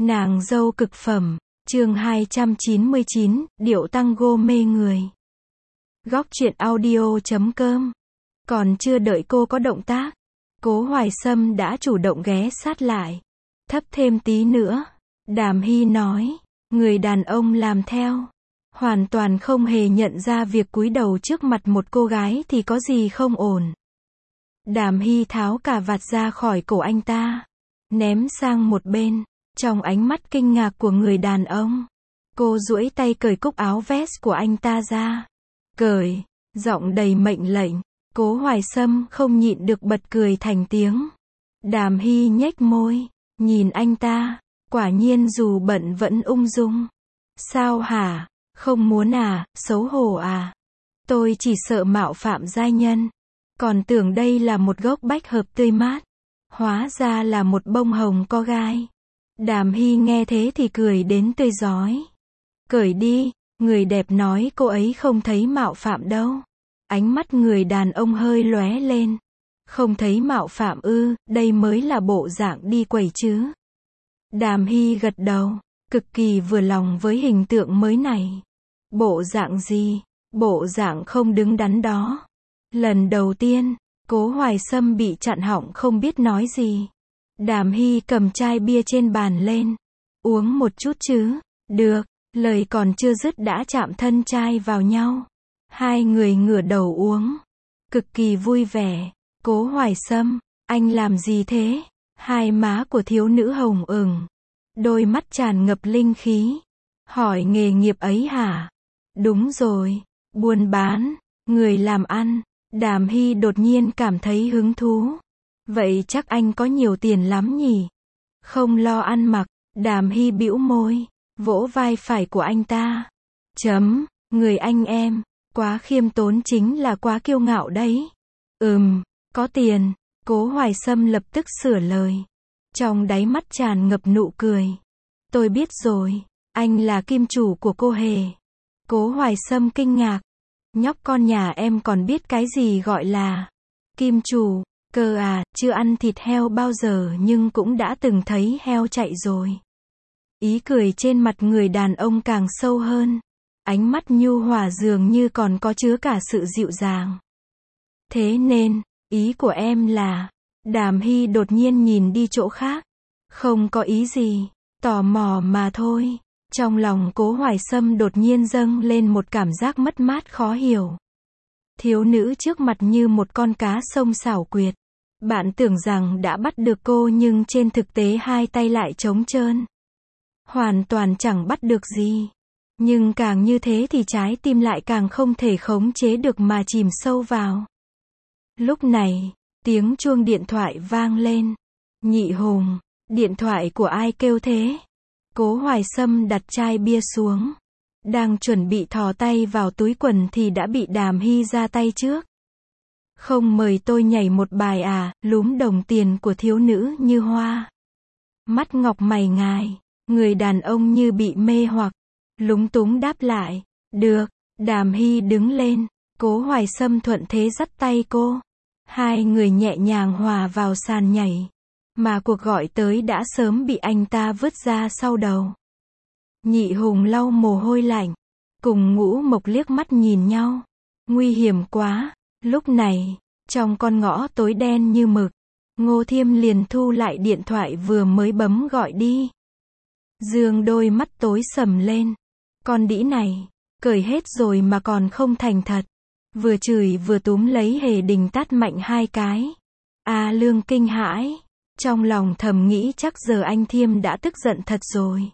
Nàng dâu cực phẩm, chương 299, điệu tango mê người. Góc truyện audio.com. Còn chưa đợi cô có động tác, Cố Hoài Sâm đã chủ động ghé sát lại. Thấp thêm tí nữa, Đàm Hy nói. Người đàn ông làm theo, hoàn toàn không hề nhận ra việc cúi đầu trước mặt một cô gái thì có gì không ổn. Đàm Hy tháo cà vạt ra khỏi cổ anh ta, ném sang một bên. Trong ánh mắt kinh ngạc của người đàn ông, cô duỗi tay cởi cúc áo vest của anh ta ra. Cởi, giọng đầy mệnh lệnh. Cố Hoài Sâm không nhịn được bật cười thành tiếng. Đàm Hy nhếch môi, nhìn anh ta, quả nhiên dù bận vẫn ung dung. Sao hả, không muốn à, xấu hổ à? Tôi chỉ sợ mạo phạm giai nhân, còn tưởng đây là một gốc bách hợp tươi mát, hóa ra là một bông hồng có gai. Đàm Hy nghe thế thì cười đến tươi rói. Cởi đi, người đẹp nói cô ấy không thấy mạo phạm đâu. Ánh mắt người đàn ông hơi lóe lên. Không thấy mạo phạm ư, đây mới là bộ dạng đi quẩy chứ. Đàm Hy gật đầu, cực kỳ vừa lòng với hình tượng mới này. Bộ dạng gì? Bộ dạng không đứng đắn đó. Lần đầu tiên, Cố Hoài Sâm bị chặn họng không biết nói gì. Đàm Hy cầm chai bia trên bàn lên. Uống một chút chứ? Được, lời còn chưa dứt đã chạm thân chai vào nhau. Hai người ngửa đầu uống. Cực kỳ vui vẻ. Cố Hoài Sâm, anh làm gì thế? Hai má của thiếu nữ hồng ửng. Đôi mắt tràn ngập linh khí. Hỏi nghề nghiệp ấy hả? Đúng rồi, buôn bán, người làm ăn. Đàm Hy đột nhiên cảm thấy hứng thú. Vậy chắc anh có nhiều tiền lắm nhỉ? Không lo ăn mặc. Đàm Hy bĩu môi, vỗ vai phải của anh ta. Người anh em, quá khiêm tốn chính là quá kiêu ngạo đấy. Có tiền. Cố Hoài Sâm lập tức sửa lời. Trong đáy mắt tràn ngập nụ cười. Tôi biết rồi, anh là kim chủ của cô Hề. Cố Hoài Sâm kinh ngạc. Nhóc con nhà em còn biết cái gì gọi là kim chủ. Cơ à, chưa ăn thịt heo bao giờ nhưng cũng đã từng thấy heo chạy rồi. Ý cười trên mặt người đàn ông càng sâu hơn. Ánh mắt nhu hòa dường như còn có chứa cả sự dịu dàng. Thế nên, ý của em là... Đàm Hy đột nhiên nhìn đi chỗ khác. Không có ý gì, tò mò mà thôi. Trong lòng Cố Hoài Sâm đột nhiên dâng lên một cảm giác mất mát khó hiểu. Thiếu nữ trước mặt như một con cá sông xảo quyệt. Bạn tưởng rằng đã bắt được cô nhưng trên thực tế hai tay lại trống trơn. Hoàn toàn chẳng bắt được gì. Nhưng càng như thế thì trái tim lại càng không thể khống chế được mà chìm sâu vào. Lúc này, tiếng chuông điện thoại vang lên. Nhị Hùng, điện thoại của ai kêu thế? Cố Hoài Sâm đặt chai bia xuống. Đang chuẩn bị thò tay vào túi quần thì đã bị Đàm Hy ra tay trước. Không mời tôi nhảy một bài à? Lúm đồng tiền của thiếu nữ như hoa. Mắt ngọc mày ngài. Người đàn ông như bị mê hoặc. Lúng túng đáp lại. Được. Đàm Hy đứng lên. Cố Hoài Sâm thuận thế dắt tay cô. Hai người nhẹ nhàng hòa vào sàn nhảy. Mà cuộc gọi tới đã sớm bị anh ta vứt ra sau đầu. Nhị Hùng lau mồ hôi lạnh. Cùng Ngũ Mộc liếc mắt nhìn nhau. Nguy hiểm quá. Lúc này, trong con ngõ tối đen như mực, Ngô Thiêm liền thu lại điện thoại vừa mới bấm gọi đi. Dương đôi mắt tối sầm lên. Con đĩ này, cởi hết rồi mà còn không thành thật. Vừa chửi vừa túm lấy Hề Đình tát mạnh hai cái. A Lương kinh hãi. Trong lòng thầm nghĩ chắc giờ anh Thiêm đã tức giận thật rồi.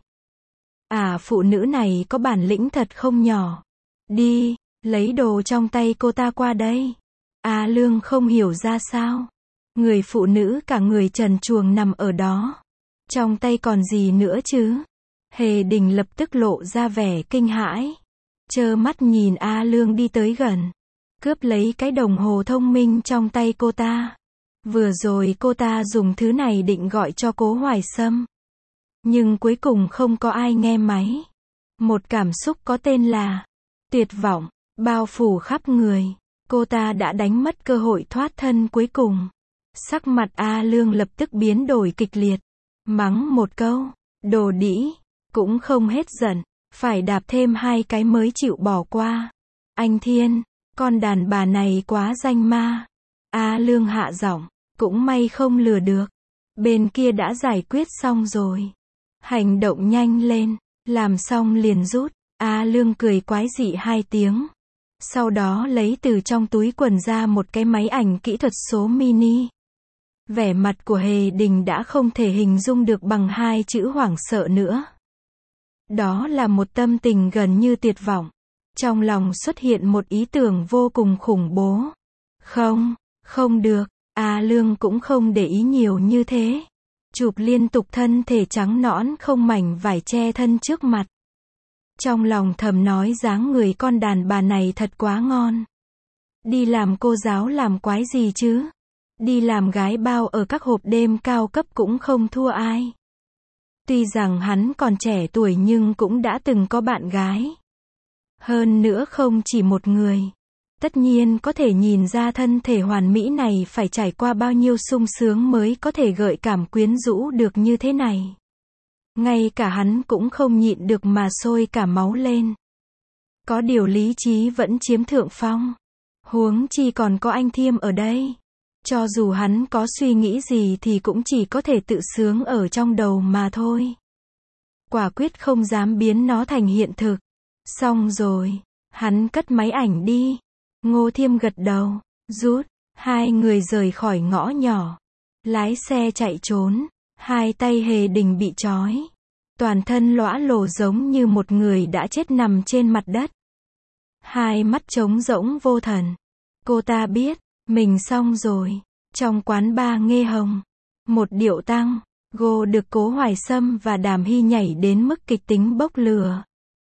Phụ nữ này có bản lĩnh thật không nhỏ. Đi, lấy đồ trong tay cô ta qua đây. A Lương không hiểu ra sao. Người phụ nữ cả người trần truồng nằm ở đó. Trong tay còn gì nữa chứ? Hề Đình lập tức lộ ra vẻ kinh hãi. Trơ mắt nhìn A Lương đi tới gần. Cướp lấy cái đồng hồ thông minh trong tay cô ta. Vừa rồi cô ta dùng thứ này định gọi cho Cố Hoài Sâm. Nhưng cuối cùng không có ai nghe máy. Một cảm xúc có tên là tuyệt vọng, bao phủ khắp người. Cô ta đã đánh mất cơ hội thoát thân cuối cùng. Sắc mặt A Lương lập tức biến đổi kịch liệt. Mắng một câu. Đồ đĩ, cũng không hết giận, phải đạp thêm 2 cái mới chịu bỏ qua. Anh Thiên, con đàn bà này quá danh ma. A Lương hạ giọng, cũng may không lừa được. Bên kia đã giải quyết xong rồi. Hành động nhanh lên, làm xong liền rút. A Lương cười quái dị 2 tiếng. Sau đó lấy từ trong túi quần ra một cái máy ảnh kỹ thuật số mini. Vẻ mặt của Hề Đình đã không thể hình dung được bằng 2 chữ hoảng sợ nữa. Đó là một tâm tình gần như tuyệt vọng. Trong lòng xuất hiện một ý tưởng vô cùng khủng bố. Không được, A Lương cũng không để ý nhiều như thế. Chụp liên tục thân thể trắng nõn không mảnh vải che thân trước mặt. Trong lòng thầm nói dáng người con đàn bà này thật quá ngon. Đi làm cô giáo làm quái gì chứ? Đi làm gái bao ở các hộp đêm cao cấp cũng không thua ai. Tuy rằng hắn còn trẻ tuổi nhưng cũng đã từng có bạn gái. Hơn nữa không chỉ một người. Tất nhiên có thể nhìn ra thân thể hoàn mỹ này phải trải qua bao nhiêu sung sướng mới có thể gợi cảm quyến rũ được như thế này. Ngay cả hắn cũng không nhịn được mà sôi cả máu lên. Có điều lý trí vẫn chiếm thượng phong. Huống chi còn có anh Thiêm ở đây. Cho dù hắn có suy nghĩ gì thì cũng chỉ có thể tự sướng ở trong đầu mà thôi. Quả quyết không dám biến nó thành hiện thực. Xong rồi, hắn cất máy ảnh đi. Ngô Thiêm gật đầu, rút, 2 người rời khỏi ngõ nhỏ. Lái xe chạy trốn, 2 tay Hề Đình bị trói. Toàn thân lõa lồ giống như một người đã chết nằm trên mặt đất. 2 mắt trống rỗng vô thần. Cô ta biết, mình xong rồi. Trong quán bar Nghê Hồng, một điệu tăng, Go được Cố Hoài Sâm và Đàm Hy nhảy đến mức kịch tính bốc lửa.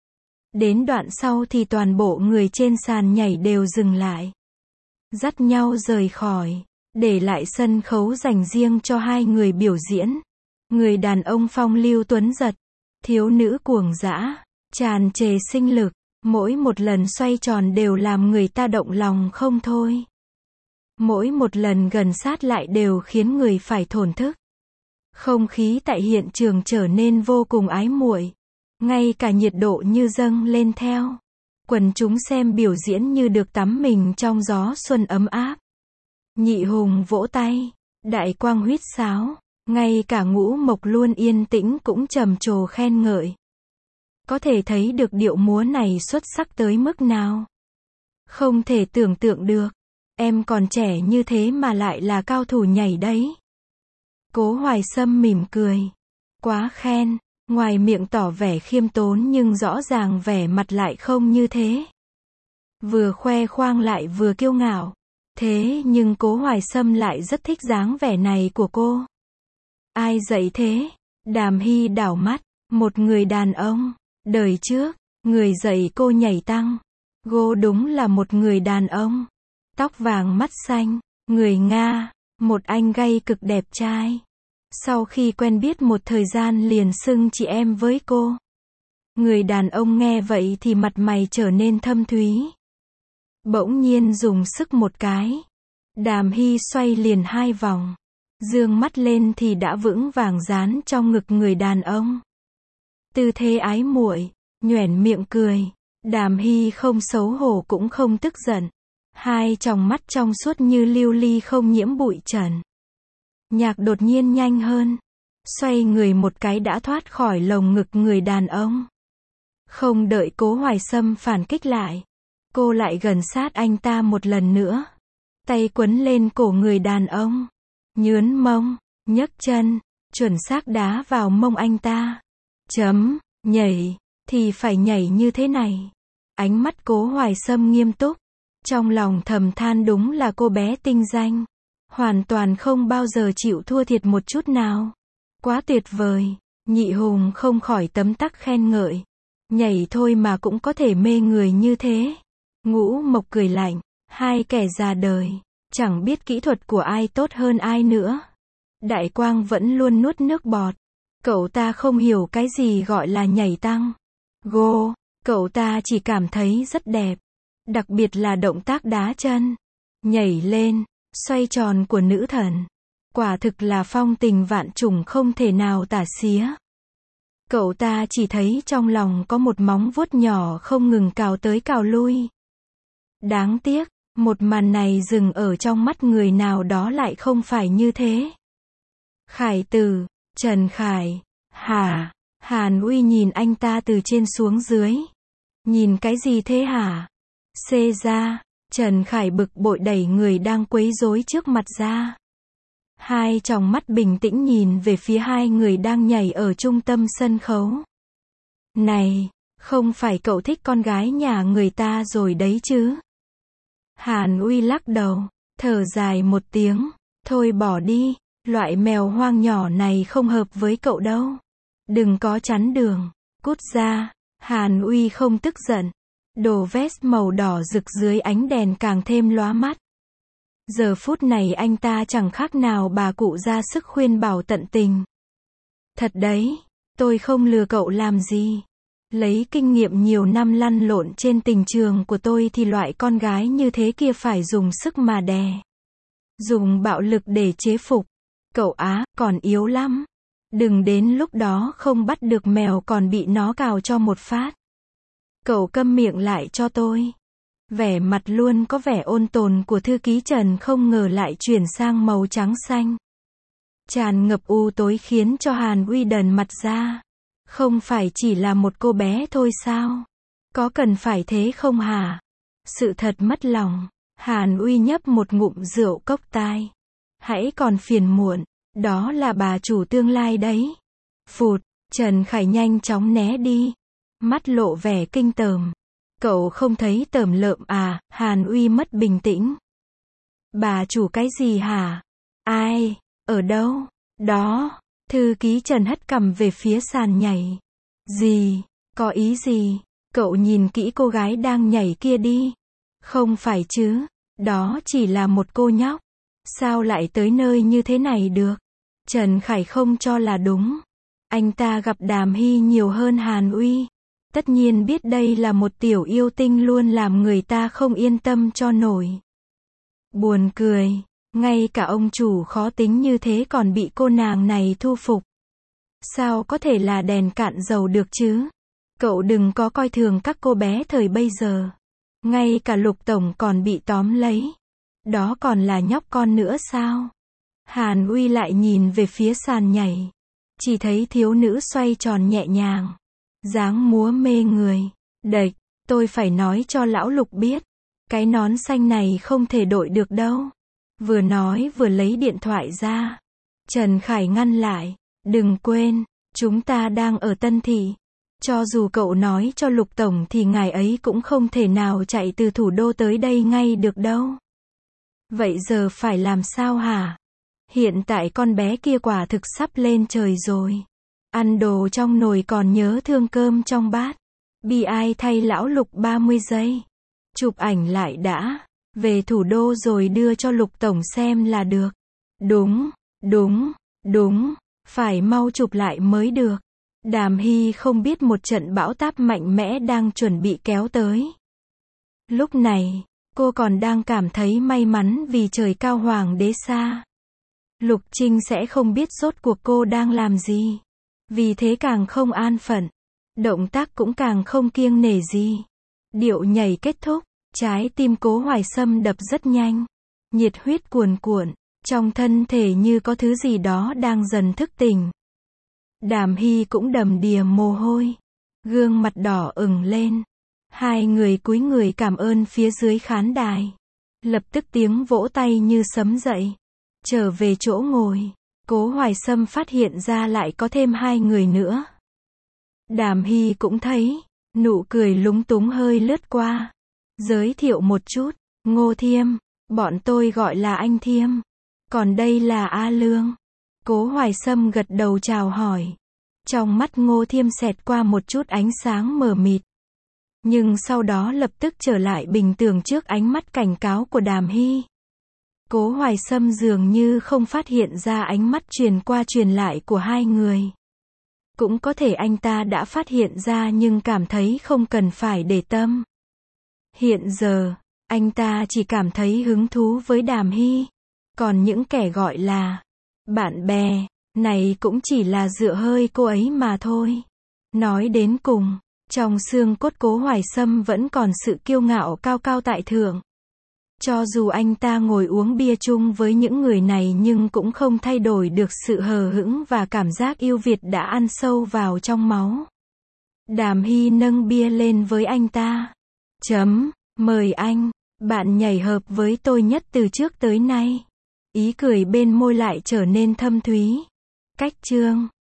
Đến đoạn sau thì toàn bộ người trên sàn nhảy đều dừng lại. Dắt nhau rời khỏi, để lại sân khấu dành riêng cho 2 người biểu diễn. Người đàn ông phong lưu tuấn giật, thiếu nữ cuồng dã, tràn trề sinh lực, mỗi một lần xoay tròn đều làm người ta động lòng không thôi. Mỗi một lần gần sát lại đều khiến người phải thổn thức. Không khí tại hiện trường trở nên vô cùng ái muội. Ngay cả nhiệt độ như dâng lên theo. Quần chúng xem biểu diễn như được tắm mình trong gió xuân ấm áp. Nhị Hùng vỗ tay, Đại Quang huýt sáo, ngay cả Ngũ Mộc luôn yên tĩnh cũng trầm trồ khen ngợi. Có thể thấy được điệu múa này xuất sắc tới mức nào. Không thể tưởng tượng được. Em còn trẻ như thế mà lại là cao thủ nhảy đấy. Cố Hoài Sâm mỉm cười. Quá khen, ngoài miệng tỏ vẻ khiêm tốn nhưng rõ ràng vẻ mặt lại không như thế. Vừa khoe khoang lại vừa kiêu ngạo. Thế nhưng Cố Hoài Sâm lại rất thích dáng vẻ này của cô. Ai dạy thế? Đàm Hy đảo mắt, một người đàn ông. Đời trước, người dạy cô nhảy tăng. Go đúng là một người đàn ông. Tóc vàng mắt xanh, người Nga, một anh gay cực đẹp trai. Sau khi quen biết một thời gian liền xưng chị em với cô. Người đàn ông nghe vậy thì mặt mày trở nên thâm thúy. Bỗng nhiên dùng sức một cái. Đàm Hy xoay liền 2 vòng. Dương mắt lên thì đã vững vàng dán trong ngực người đàn ông. Tư thế ái muội, nhoẻn miệng cười. Đàm Hy không xấu hổ cũng không tức giận. 2 tròng mắt trong suốt như lưu ly không nhiễm bụi trần. Nhạc đột nhiên nhanh hơn. Xoay người một cái đã thoát khỏi lồng ngực người đàn ông. Không đợi Cố Hoài Sâm phản kích lại. Cô lại gần sát anh ta một lần nữa. Tay quấn lên cổ người đàn ông. Nhướn mông, nhấc chân, chuẩn xác đá vào mông anh ta. Nhảy, thì phải nhảy như thế này. Ánh mắt Cố Hoài Sâm nghiêm túc. Trong lòng thầm than đúng là cô bé tinh danh. Hoàn toàn không bao giờ chịu thua thiệt một chút nào. Quá tuyệt vời. Nhị Hùng không khỏi tấm tắc khen ngợi. Nhảy thôi mà cũng có thể mê người như thế. Ngũ Mộc cười lạnh. 2 kẻ già đời. Chẳng biết kỹ thuật của ai tốt hơn ai nữa. Đại Quang vẫn luôn nuốt nước bọt. Cậu ta không hiểu cái gì gọi là nhảy tăng. Go, cậu ta chỉ cảm thấy rất đẹp. Đặc biệt là động tác đá chân. Nhảy lên, xoay tròn của nữ thần. Quả thực là phong tình vạn trùng không thể nào tả xía. Cậu ta chỉ thấy trong lòng có một móng vuốt nhỏ không ngừng cào tới cào lui. Đáng tiếc, một màn này dừng ở trong mắt người nào đó lại không phải như thế. Khải Tử, Trần Khải, hả? Hàn Uy nhìn anh ta từ trên xuống dưới. Nhìn cái gì thế hả? Xê ra, Trần Khải bực bội đẩy người đang quấy rối trước mặt ra. Hai tròng mắt bình tĩnh nhìn về phía hai người đang nhảy ở trung tâm sân khấu. Này, không phải cậu thích con gái nhà người ta rồi đấy chứ? Hàn Uy lắc đầu, thở dài một tiếng, thôi bỏ đi, loại mèo hoang nhỏ này không hợp với cậu đâu. Đừng có chắn đường, cút ra. Hàn Uy không tức giận. Đồ vest màu đỏ rực dưới ánh đèn càng thêm lóa mắt. Giờ phút này anh ta chẳng khác nào bà cụ ra sức khuyên bảo tận tình. Thật đấy, tôi không lừa cậu làm gì. Lấy kinh nghiệm nhiều năm lăn lộn trên tình trường của tôi thì loại con gái như thế kia phải dùng sức mà đè. Dùng bạo lực để chế phục. Cậu á, còn yếu lắm. Đừng đến lúc đó không bắt được mèo còn bị nó cào cho một phát. Cậu câm miệng lại cho tôi. Vẻ mặt luôn có vẻ ôn tồn của thư ký Trần không ngờ lại chuyển sang màu trắng xanh. Tràn ngập u tối khiến cho Hàn Uy đần mặt ra. Không phải chỉ là một cô bé thôi sao? Có cần phải thế không hả? Sự thật mất lòng. Hàn Uy nhấp một ngụm rượu cốc tai. Hãy còn phiền muộn. Đó là bà chủ tương lai đấy. Phụt, Trần Khải nhanh chóng né đi. Mắt lộ vẻ kinh tởm. Cậu không thấy tởm lợm à? Hàn Uy mất bình tĩnh. Bà chủ cái gì hả? Ai? Ở đâu? Đó. Thư ký Trần hất cằm về phía sàn nhảy. Gì? Có ý gì? Cậu nhìn kỹ cô gái đang nhảy kia đi. Không phải chứ? Đó chỉ là một cô nhóc. Sao lại tới nơi như thế này được? Trần Khải không cho là đúng. Anh ta gặp Đàm Hy nhiều hơn Hàn Uy. Tất nhiên biết đây là một tiểu yêu tinh luôn làm người ta không yên tâm cho nổi. Buồn cười, ngay cả ông chủ khó tính như thế còn bị cô nàng này thu phục. Sao có thể là đèn cạn dầu được chứ? Cậu đừng có coi thường các cô bé thời bây giờ. Ngay cả Lục Tổng còn bị tóm lấy. Đó còn là nhóc con nữa sao? Hàn Uy lại nhìn về phía sàn nhảy. Chỉ thấy thiếu nữ xoay tròn nhẹ nhàng. Dáng múa mê người. Đệch, tôi phải nói cho lão Lục biết. Cái nón xanh này không thể đội được đâu. Vừa nói vừa lấy điện thoại ra. Trần Khải ngăn lại. Đừng quên, chúng ta đang ở Tân Thị. Cho dù cậu nói cho Lục Tổng thì ngài ấy cũng không thể nào chạy từ thủ đô tới đây ngay được đâu. Vậy giờ phải làm sao hả? Hiện tại con bé kia quả thực sắp lên trời rồi. Ăn đồ trong nồi còn nhớ thương cơm trong bát. Bi ai thay lão Lục 30 giây. Chụp ảnh lại đã. Về thủ đô rồi đưa cho Lục Tổng xem là được. Đúng, đúng, đúng. Phải mau chụp lại mới được. Đàm Hy không biết một trận bão táp mạnh mẽ đang chuẩn bị kéo tới. Lúc này, cô còn đang cảm thấy may mắn vì trời cao hoàng đế xa. Lục Trinh sẽ không biết rốt cuộc cô đang làm gì. Vì thế càng không an phận. Động tác cũng càng không kiêng nể gì. Điệu nhảy kết thúc, trái tim Cố Hoài Sâm đập rất nhanh. Nhiệt huyết cuồn cuộn, trong thân thể như có thứ gì đó đang dần thức tỉnh. Đàm Hy cũng đầm đìa mồ hôi. Gương mặt đỏ ửng lên. Hai người cúi người cảm ơn phía dưới khán đài. Lập tức tiếng vỗ tay như sấm dậy. Trở về chỗ ngồi. Cố Hoài Sâm phát hiện ra lại có thêm hai người nữa. Đàm Hy cũng thấy. Nụ cười lúng túng hơi lướt qua. Giới thiệu một chút. Ngô Thiêm. Bọn tôi gọi là anh Thiêm. Còn đây là A Lương. Cố Hoài Sâm gật đầu chào hỏi. Trong mắt Ngô Thiêm xẹt qua một chút ánh sáng mờ mịt. Nhưng sau đó lập tức trở lại bình thường trước ánh mắt cảnh cáo của Đàm Hy. Cố Hoài Sâm dường như không phát hiện ra ánh mắt truyền qua truyền lại của hai người. Cũng có thể anh ta đã phát hiện ra nhưng cảm thấy không cần phải để tâm. Hiện giờ, anh ta chỉ cảm thấy hứng thú với Đàm Hy. Còn những kẻ gọi là bạn bè này cũng chỉ là dựa hơi cô ấy mà thôi. Nói đến cùng, trong xương cốt Cố Hoài Sâm vẫn còn sự kiêu ngạo cao cao tại thượng. Cho dù anh ta ngồi uống bia chung với những người này nhưng cũng không thay đổi được sự hờ hững và cảm giác yêu Việt đã ăn sâu vào trong máu. Đàm Hy nâng bia lên với anh ta. Mời anh, bạn nhảy hợp với tôi nhất từ trước tới nay. Ý cười bên môi lại trở nên thâm thúy. Cách chương